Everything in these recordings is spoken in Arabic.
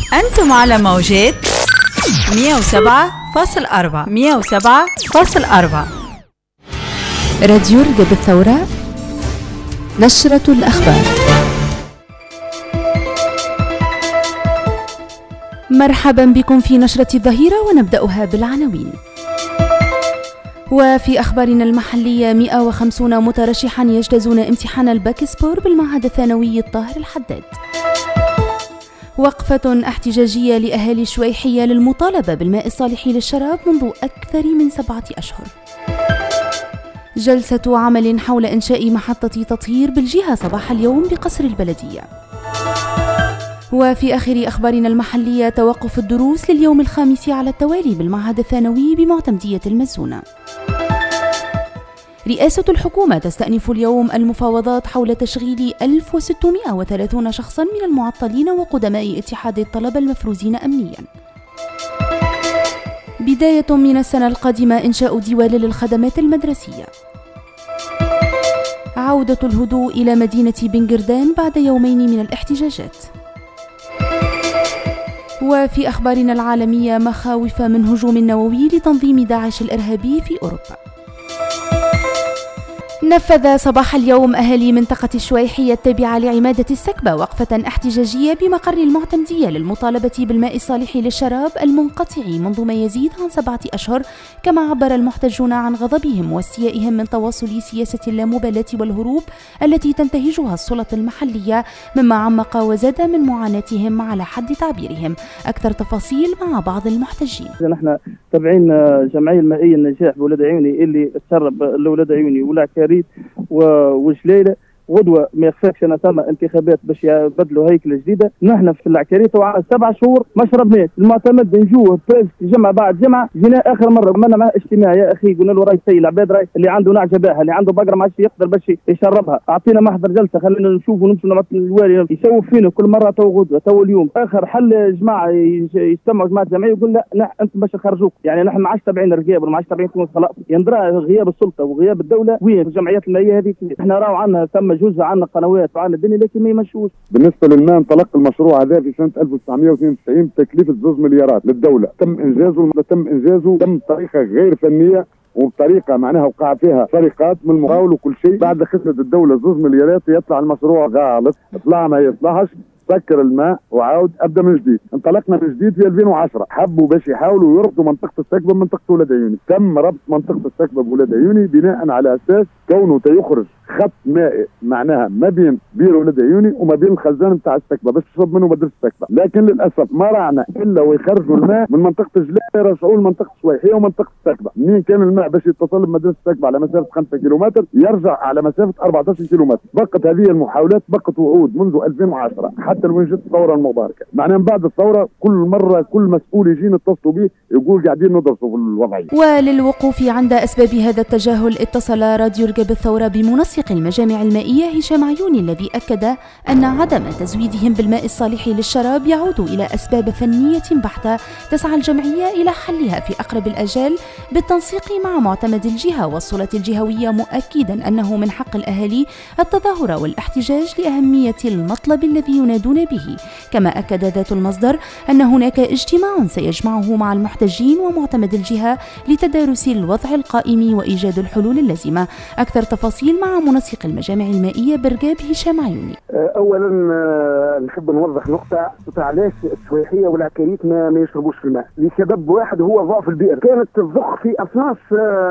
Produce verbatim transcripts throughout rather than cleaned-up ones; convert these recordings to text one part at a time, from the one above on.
أنتم على موجات مية وسبعة فاصل أربعة مية وسبعة فاصل أربعة راديو رقب الثورة، نشرة الأخبار. مرحبا بكم في نشرة الظهيرة، ونبدأها بالعناوين. وفي أخبارنا المحلية، مئة وخمسين مترشحا يجتازون امتحان الباكسبور بالمعهد الثانوي الطاهر الحداد. وقفة احتجاجية لأهالي الشويحية للمطالبة بالماء الصالح للشراب منذ أكثر من سبعة أشهر. جلسة عمل حول إنشاء محطة تطهير بالجهة صباح اليوم بقصر البلدية. وفي آخر أخبارنا المحلية، توقف الدروس لليوم الخامس على التوالي بالمعهد الثانوي بمعتمدية المزونة. رئاسة الحكومة تستأنف اليوم المفاوضات حول تشغيل ألف وستمئة وثلاثين شخصاً من المعطلين وقدماء اتحاد الطلبة المفروزين أمنياً. بداية من السنة القادمة إنشاء ديوان للخدمات المدرسية. عودة الهدوء إلى مدينة بنغردان بعد يومين من الاحتجاجات. وفي أخبارنا العالمية، مخاوف من هجوم نووي لتنظيم داعش الإرهابي في أوروبا. نفذ صباح اليوم أهالي منطقة الشويحية التابعة لعمادة السكبة وقفة احتجاجية بمقر المعتمدية للمطالبة بالماء الصالح للشراب المنقطع منذ ما يزيد عن سبعة أشهر، كما عبر المحتجون عن غضبهم واستيائهم من تواصل سياسة اللامبالاة والهروب التي تنتهجها السلطة المحلية، مما عمق وزاد من معاناتهم على حد تعبيرهم. أكثر تفاصيل مع بعض المحتجين. نحن تابعين جمعية المائية النجاح بولاد عيوني اللي تسرب لولاد عيوني والعكاريت وجليلة. غدوة ما يخفاكش أنا ثم انتخابات باش يبدلوا هيكلة جديدة. نحن في العكاريت وعلى سبع شهور ما شربناش. المعتمد نجوه جمعة بعد جمعة. جينا آخر مرة عملنا معاه اجتماع، يا أخي قلنا له راي سي العباد راي اللي عنده نعجة باها، اللي عنده بقرة ما عادش يقدر باش يشربها. أعطينا محضر جلسة، خلينا نشوف ونمشي نبعث الوالي يسوف فينا كل مرة. تو غدوة تو اليوم آخر حل جماعة يجتمعوا جماعة جمعية يقول لا لا أنت باش نخرجوك. يعني نحن ما عادش تابعين الرقاب وما عادش تابعين تونس، خلاص يندرى غياب السلطة وغياب الدولة. وين الجمعيات المائية هذه؟ احنا راو عنا ثم جزء عنا قنوات وعنا الدنيا لكن ما يمشوش. بالنسبة للماء، انطلق المشروع هذا في سنة ألف وتسعمئة واثنين وتسعين بتكلفة زوز مليارات للدولة. تم إنجازه تم إنجازه تم بطريقة غير فنية وبطريقة معناها وقع فيها سرقات من المقاول وكل شيء. بعد خسرت الدولة زوز مليارات يطلع المشروع غلط، طلع ما يصلحش، سكر الماء وعاود ابدا من جديد. انطلقنا من جديد في ألفين وعشرة، حبوا باش يحاولوا يربطوا منطقه السكبه بمنطقه ولاد عيوني. تم ربط منطقه السكبه بولاد عيوني بناء على اساس كونه تيخرج خط مائي معناها ما بين بير ولاد عيوني وما بين الخزان نتاع السكبه باش تشرب منه مدرسه السكبه. لكن للاسف ما رعنا الا ويخرجوا الماء من منطقه جلاله يرجعوه لمنطقه الشويحيه ومنطقه السكبه. منين كان الماء باش يتصل بمدرسه السكبه على مسافه خمسة كيلومتر يرجع على مسافه أربعة عشر كيلومتر. بقت هذه المحاولات، بقت وعود منذ ألفين وعشرة حتى لو جت الثوره المباركه. معناها من بعد الثوره كل مره كل مسؤول يجينا اتصلوا به يقول قاعدين ندرسوا في الوضعيه. وللوقوف عند اسباب هذا التجاهل، اتصل راديو رقب الثوره بمنسق المجامع المائيه هشام عيوني، الذي اكد ان عدم تزويدهم بالماء الصالح للشراب يعود الى اسباب فنيه بحته تسعى الجمعيه الى حلها في اقرب الاجال بالتنسيق مع معتمد الجهه والسلطات الجهويه، مؤكدا انه من حق الاهالي التظاهر والاحتجاج لاهميه المطلب الذي ينادون به. كما أكد ذات المصدر أن هناك اجتماع سيجمعه مع المحتجين ومعتمد الجهة لتدارس الوضع القائم وإيجاد الحلول اللازمة. أكثر تفاصيل مع منسق المجامع المائية برقاب هشام عيوني. أولا نحب نوضح نقطة، علاش الشويحية والعكاريت ما, ما يشربوش في الماء؟ لسبب واحد هو ضعف البئر. كانت تضخ في أصناف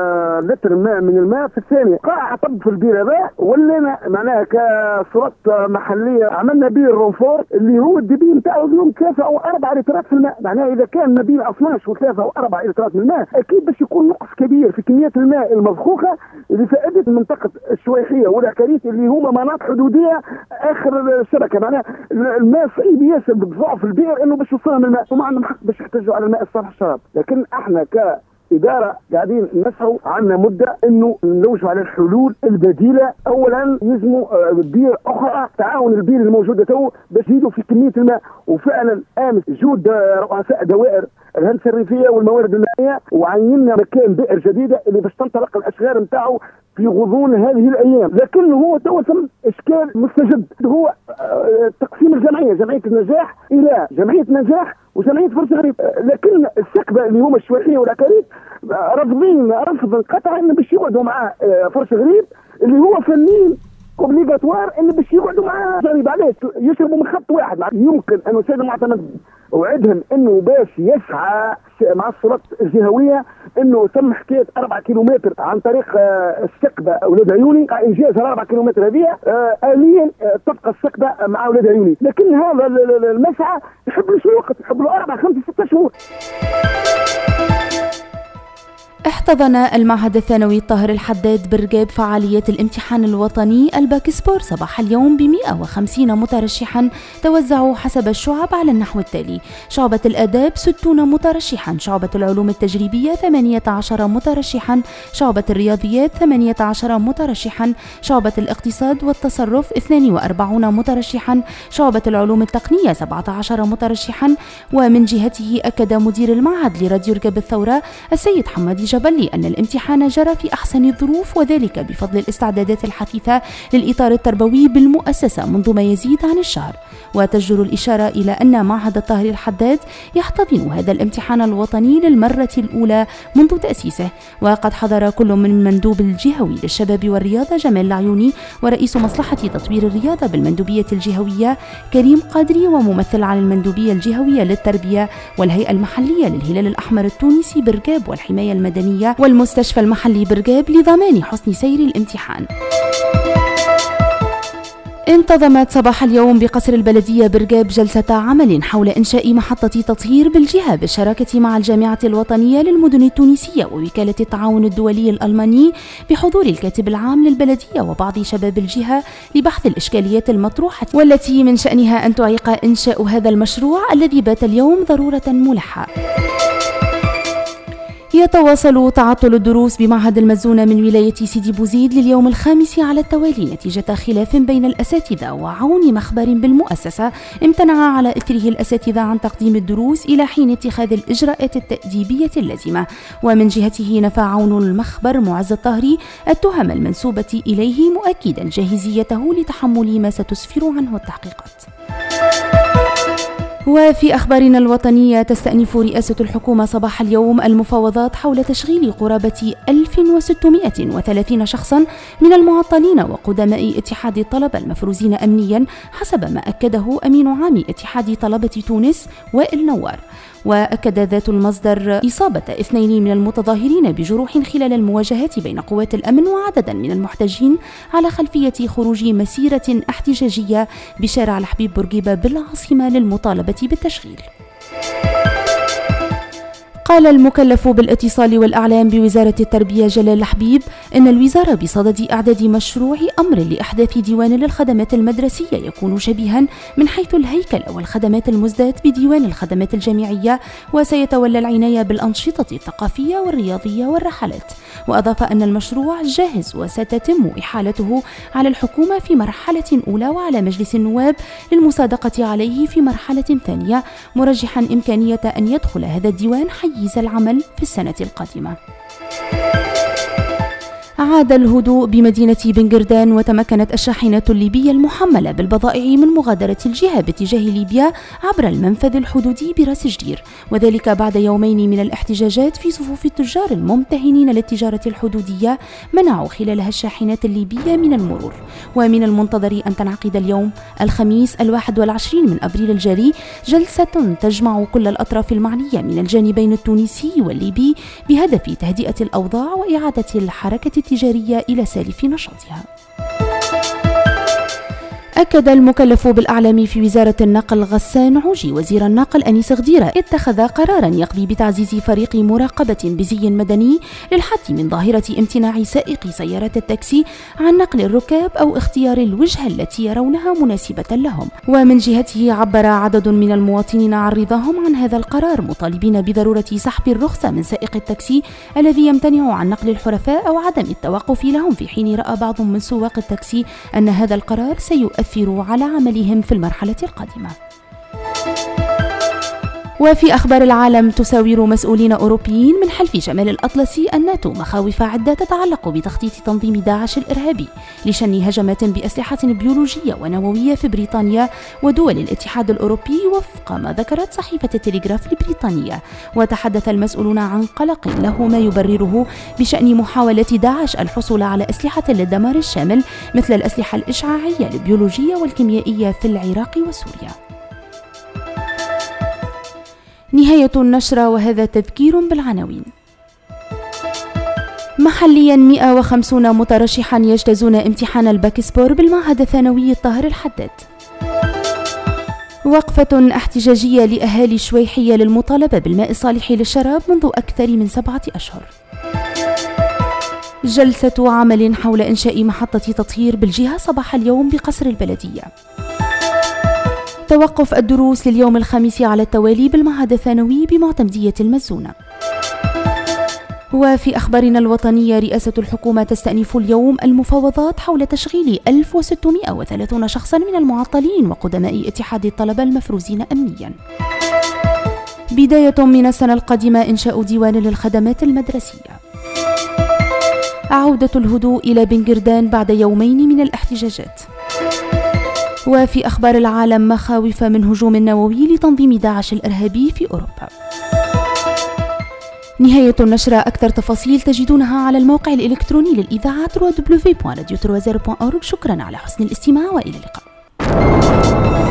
لتر ماء من الماء في الثانية، قاع طب في البئر هذا. ولينا معناها كصورة محلية عملنا بئر رونفور اللي هو الدبي نتاعو اليوم ثلاثة أو أربعة لترات في الماء. معناها إذا كان ما بين اثناش وثلاثة أو أربعة لترات من الماء أكيد باش يكون نقص كبير في كمية الماء المضخوخة لفائدة منطقة الشويحية والعكاريت اللي هما مناطق حدودية آخر الشبكة. معناها الماء صعيب ياسر بضعف البئر إنه باش يوصلنا من الماء، وما عندهم حق باش يحتاجوا على الماء الصالح الشراب. لكن احنا ك إدارة قاعدين نسعوا عنا مدة إنه نلوجوا على الحلول البديلة. أولا يلزموا بير أخرى تعاون البير الموجودة تو باش يزيدوا في كمية الماء. وفعلا آمس جود رؤساء دوائر الهندسة الريفية والموارد المائية وعيننا مكان بئر جديدة اللي باش تنطلق الأشغال نتاعو في غضون هذه الايام، لكن هو تو ثم اشكال مستجد، هو تقسيم الجمعيه، جمعيه النجاح الى جمعيه نجاح وجمعيه فرش غريب. لكن السكبه اللي هما الشويحيه والعكاريت رافضين رفض قطعا ان باش يقعدوا مع فرش غريب اللي هو فنين اوبليغاتوار اللي باش يقعدوا معاه غريب. علاش يشربوا من خط واحد؟ يمكن ان السيد المعتمد وعدهم انه باش يسعى مع السلطات الجهويه انه تم حكايه أربعة كيلومتر عن طريق السكبه اولاد عيوني، انجاز الأربعة كيلومتر هذه اليا تبقى السكبه مع اولاد عيوني. لكن هذا المسعى يحب له شويه وقت، يحب له أربعة خمسة ستة شهور. احتضن المعهد الثانوي الطاهر الحداد برقاب فعاليات الامتحان الوطني الباكسبور صباح اليوم ب مئة وخمسين مترشحا توزعوا حسب الشعب على النحو التالي: شعبة الآداب ستين مترشحا، شعبة العلوم التجريبية ثمانية عشر مترشحا، شعبة الرياضيات ثمانية عشر مترشحا، شعبة الاقتصاد والتصرف اثنين وأربعين مترشحا، شعبة العلوم التقنية سبعة عشر مترشحا. ومن جهته أكد مدير المعهد لراديو رقاب الثورة السيد حمادي جبلي أن الامتحان جرى في أحسن الظروف، وذلك بفضل الاستعدادات الحثيثة للإطار التربوي بالمؤسسة منذ ما يزيد عن الشهر. وتجدر الإشارة إلى أن معهد الطاهر الحداد يحتضن هذا الامتحان الوطني للمرة الأولى منذ تأسيسه، وقد حضر كل من المندوب الجهوي للشباب والرياضة جمال العيوني، ورئيس مصلحة تطوير الرياضة بالمندوبية الجهوية كريم قادري، وممثل عن المندوبية الجهوية للتربية والهيئة المحلية للهلال الأحمر التونسي برقاب والحماية المدنية والمستشفى المحلي برقاب لضمان حسن سير الامتحان. انتظمت صباح اليوم بقصر البلدية برقاب جلسة عمل حول إنشاء محطة تطهير بالجهة بالشراكة مع الجامعة الوطنية للمدن التونسية ووكالة التعاون الدولي الألماني بحضور الكاتب العام للبلدية وبعض شباب الجهة لبحث الإشكاليات المطروحة والتي من شأنها أن تعيق إنشاء هذا المشروع الذي بات اليوم ضرورة ملحة. يتواصل تعطل الدروس بمعهد المزونة من ولاية سيدي بوزيد لليوم الخامس على التوالي نتيجة خلاف بين الأساتذة وعون مخبر بالمؤسسة امتنع على إثره الأساتذة عن تقديم الدروس إلى حين اتخاذ الإجراءات التأديبية اللازمة. ومن جهته نفى عون المخبر معز الطاهري التهم المنسوبة إليه، مؤكدا جاهزيته لتحمل ما ستسفر عنه التحقيقات. وفي أخبارنا الوطنية، تستأنف رئاسة الحكومة صباح اليوم المفاوضات حول تشغيل قرابة ألف وستمائة وثلاثين شخصا من المعطلين وقدماء اتحاد الطلبة المفروزين أمنيا، حسب ما أكده أمين عام اتحاد طلبة تونس وائل نوار. وأكد ذات المصدر إصابة اثنين من المتظاهرين بجروح خلال المواجهات بين قوات الأمن وعددا من المحتجين على خلفية خروج مسيرة احتجاجية بشارع الحبيب بورقيبة بالعاصمة للمطالبة بالتشغيل. قال المكلف بالاتصال والإعلام بوزارة التربية جلال الحبيب إن الوزارة بصدد إعداد مشروع أمر لإحداث ديوان للخدمات المدرسية يكون شبيها من حيث الهيكل والخدمات المزداد بديوان الخدمات الجامعية، وسيتولى العناية بالأنشطة الثقافية والرياضية والرحلات. وأضاف أن المشروع جاهز وستتم إحالته على الحكومة في مرحلة أولى وعلى مجلس النواب للمصادقة عليه في مرحلة ثانية، مرجحا إمكانية أن يدخل هذا الديوان حيز العمل في السنة القادمة. عاد الهدوء بمدينة بنغردان، وتمكنت الشاحنات الليبية المحملة بالبضائع من مغادرة الجهة باتجاه ليبيا عبر المنفذ الحدودي براس جدير، وذلك بعد يومين من الاحتجاجات في صفوف التجار الممتهنين للتجارة الحدودية منعوا خلالها الشاحنات الليبية من المرور. ومن المنتظر أن تنعقد اليوم الخميس الواحد والعشرين من أبريل الجاري جلسة تجمع كل الأطراف المعنية من الجانبين التونسي والليبي بهدف تهدئة الأوضاع وإعادة الحركة التجارية إلى سالف نشاطها. أكد المكلف بالأعلام في وزارة النقل غسان عوجي وزير النقل أنيس غديرة اتخذ قرارا يقضي بتعزيز فريق مراقبة بزي مدني للحد من ظاهرة امتناع سائقي سيارات التاكسي عن نقل الركاب أو اختيار الوجهة التي يرونها مناسبة لهم. ومن جهته عبر عدد من المواطنين عن رضاهم عن هذا القرار، مطالبين بضرورة سحب الرخصة من سائق التاكسي الذي يمتنع عن نقل الحرفاء أو عدم التوقف لهم، في حين رأى بعض من سواق التاكسي أن هذا القرار سيؤثر على عملهم في المرحلة القادمة. وفي أخبار العالم، تساور مسؤولين أوروبيين من حلف شمال الأطلسي الناتو مخاوف عدة تتعلق بتخطيط تنظيم داعش الإرهابي لشن هجمات بأسلحة بيولوجية ونووية في بريطانيا ودول الاتحاد الأوروبي، وفق ما ذكرت صحيفة التليغراف البريطانية. وتحدث المسؤولون عن قلق له ما يبرره بشأن محاولة داعش الحصول على أسلحة للدمار الشامل مثل الأسلحة الإشعاعية البيولوجية والكيميائية في العراق وسوريا. نهاية النشرة، وهذا تذكير بالعناوين. محليا مئة وخمسين مترشحا يجتازون امتحان الباكسبور بالمعهد الثانوي الطاهر الحداد. وقفة احتجاجية لأهالي شويحية للمطالبة بالماء الصالح للشراب منذ أكثر من سبعة أشهر. جلسة عمل حول إنشاء محطة تطهير بالجهة صباح اليوم بقصر البلدية. توقف الدروس لليوم الخامس على التوالي بالمعهد الثانوي بمعتمدية المزونة. وفي أخبارنا الوطنية، رئاسة الحكومة تستأنف اليوم المفاوضات حول تشغيل ألف وستمئة وثلاثين شخصا من المعطلين وقدماء اتحاد الطلبة المفروزين أمنيا. بداية من السنة القادمة إنشاء ديوان للخدمات المدرسية. عودة الهدوء إلى بنجردان بعد يومين من الاحتجاجات. وفي أخبار العالم، مخاوف من هجوم نووي لتنظيم داعش الإرهابي في أوروبا. نهاية النشرة. أكثر تفاصيل تجدونها على الموقع الإلكتروني للإذاعة دبليو دبليو دبليو دوت راديو تروازيرو دوت أورغ. شكرا على حسن الاستماع وإلى اللقاء.